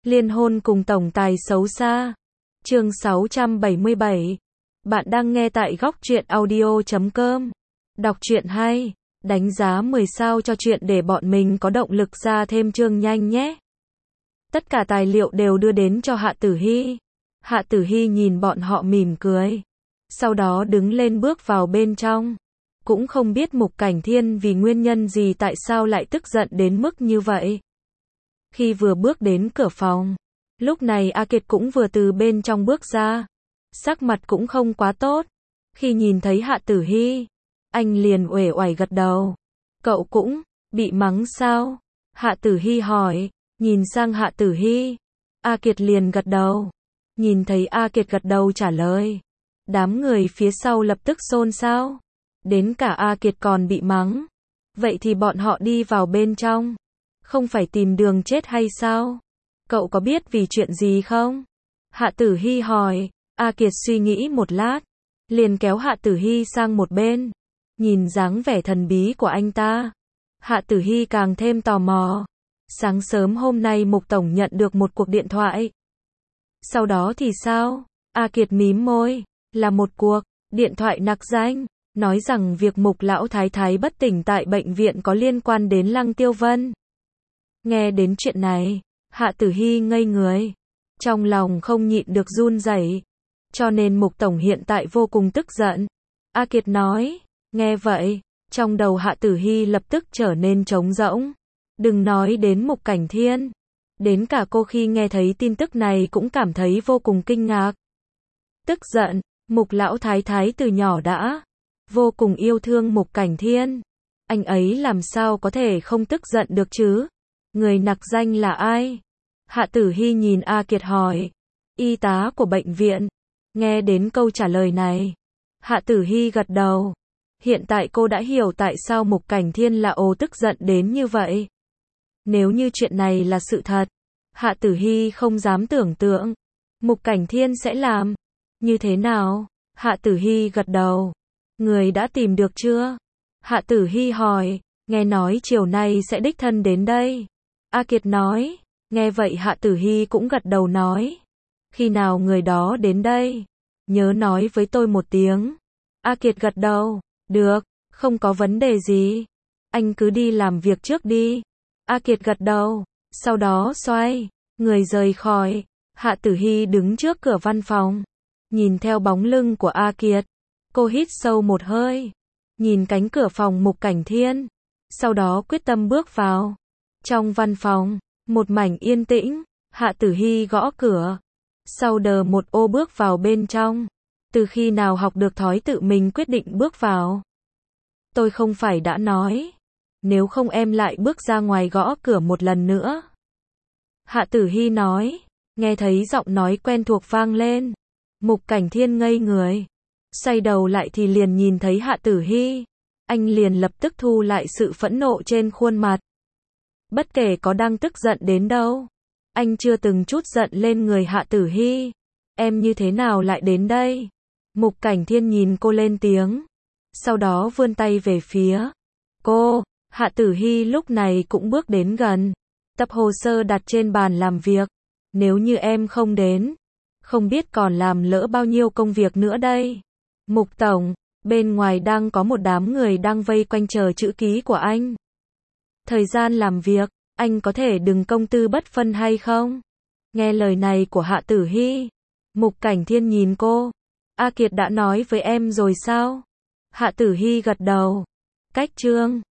Liên hôn cùng tổng tài xấu xa. Chương 677. Bạn đang nghe tại góc truyện audio.com. Đọc truyện hay, đánh giá 10 sao cho truyện để bọn mình có động lực ra thêm chương nhanh nhé. Tất cả tài liệu đều đưa đến cho Hạ Tử Hy. Hạ Tử Hy nhìn bọn họ mỉm cười. Sau đó đứng lên bước vào bên trong. Cũng không biết Mục Cảnh Thiên vì nguyên nhân gì tại sao lại tức giận đến mức như vậy. Khi vừa bước đến cửa phòng, lúc này A Kiệt cũng vừa từ bên trong bước ra. Sắc mặt cũng không quá tốt. Khi nhìn thấy Hạ Tử Hy, anh liền uể oải gật đầu. Cậu cũng bị mắng sao? Hạ Tử Hy hỏi. Nhìn sang Hạ Tử Hy, A Kiệt liền gật đầu. Nhìn thấy A Kiệt gật đầu trả lời, đám người phía sau lập tức xôn xao. Đến cả A Kiệt còn bị mắng. Vậy thì bọn họ đi vào bên trong, không phải tìm đường chết hay sao? Cậu có biết vì chuyện gì không? Hạ Tử Hy hỏi. A Kiệt suy nghĩ một lát, liền kéo Hạ Tử Hy sang một bên. Nhìn dáng vẻ thần bí của anh ta, Hạ Tử Hy càng thêm tò mò. Sáng sớm hôm nay Mục Tổng nhận được một cuộc điện thoại. Sau đó thì sao? A Kiệt mím môi. Là một cuộc điện thoại nặc danh, nói rằng việc Mục lão thái thái bất tỉnh tại bệnh viện có liên quan đến Lăng Tiêu Vân. Nghe đến chuyện này, Hạ Tử Hy ngây người. Trong lòng không nhịn được run rẩy. Cho nên Mục Tổng hiện tại vô cùng tức giận. A Kiệt nói. Nghe vậy, trong đầu Hạ Tử Hy lập tức trở nên trống rỗng. Đừng nói đến Mục Cảnh Thiên. Đến cả cô khi nghe thấy tin tức này cũng cảm thấy vô cùng kinh ngạc. Tức giận, Mục lão thái thái từ nhỏ đã vô cùng yêu thương Mục Cảnh Thiên. Anh ấy làm sao có thể không tức giận được chứ? Người nặc danh là ai? Hạ Tử Hy nhìn A Kiệt hỏi. Y tá của bệnh viện. Nghe đến câu trả lời này, Hạ Tử Hy gật đầu. Hiện tại cô đã hiểu tại sao Mục Cảnh Thiên là tức giận đến như vậy. Nếu như chuyện này là sự thật, Hạ Tử Hy không dám tưởng tượng Mục Cảnh Thiên sẽ làm như thế nào. Hạ Tử Hy gật đầu. Người đã tìm được chưa? Hạ Tử Hy hỏi. Nghe nói chiều nay sẽ đích thân đến đây. A Kiệt nói. Nghe vậy Hạ Tử Hy cũng gật đầu nói. Khi nào người đó đến đây? Nhớ nói với tôi một tiếng. A Kiệt gật đầu. Được, không có vấn đề gì. Anh cứ đi làm việc trước đi. A Kiệt gật đầu. Sau đó xoay người rời khỏi. Hạ Tử Hy đứng trước cửa văn phòng, nhìn theo bóng lưng của A Kiệt. Cô hít sâu một hơi, nhìn cánh cửa phòng Mục Cảnh Thiên, sau đó quyết tâm bước vào. Trong văn phòng, một mảnh yên tĩnh. Hạ Tử Hy gõ cửa. Sau đờ một bước vào bên trong. Từ khi nào học được thói tự mình quyết định bước vào? Tôi không phải đã nói, nếu không em lại bước ra ngoài gõ cửa một lần nữa. Hạ Tử Hy nói. Nghe thấy giọng nói quen thuộc vang lên, Mục Cảnh Thiên ngây người. Xoay đầu lại thì liền nhìn thấy Hạ Tử Hy. Anh liền lập tức thu lại sự phẫn nộ trên khuôn mặt. Bất kể có đang tức giận đến đâu, anh chưa từng chút giận lên người Hạ Tử Hy. Em như thế nào lại đến đây? Mục Cảnh Thiên nhìn cô lên tiếng. Sau đó vươn tay về phía cô. Hạ Tử Hy lúc này cũng bước đến gần. Tập hồ sơ đặt trên bàn làm việc. Nếu như em không đến, không biết còn làm lỡ bao nhiêu công việc nữa đây. Mục Tổng, bên ngoài đang có một đám người đang vây quanh chờ chữ ký của anh. Thời gian làm việc, anh có thể đừng công tư bất phân hay không? Nghe lời này của Hạ Tử Hy, Mục Cảnh Thiên nhìn cô. A Kiệt đã nói với em rồi sao? Hạ Tử Hy gật đầu. Cách chương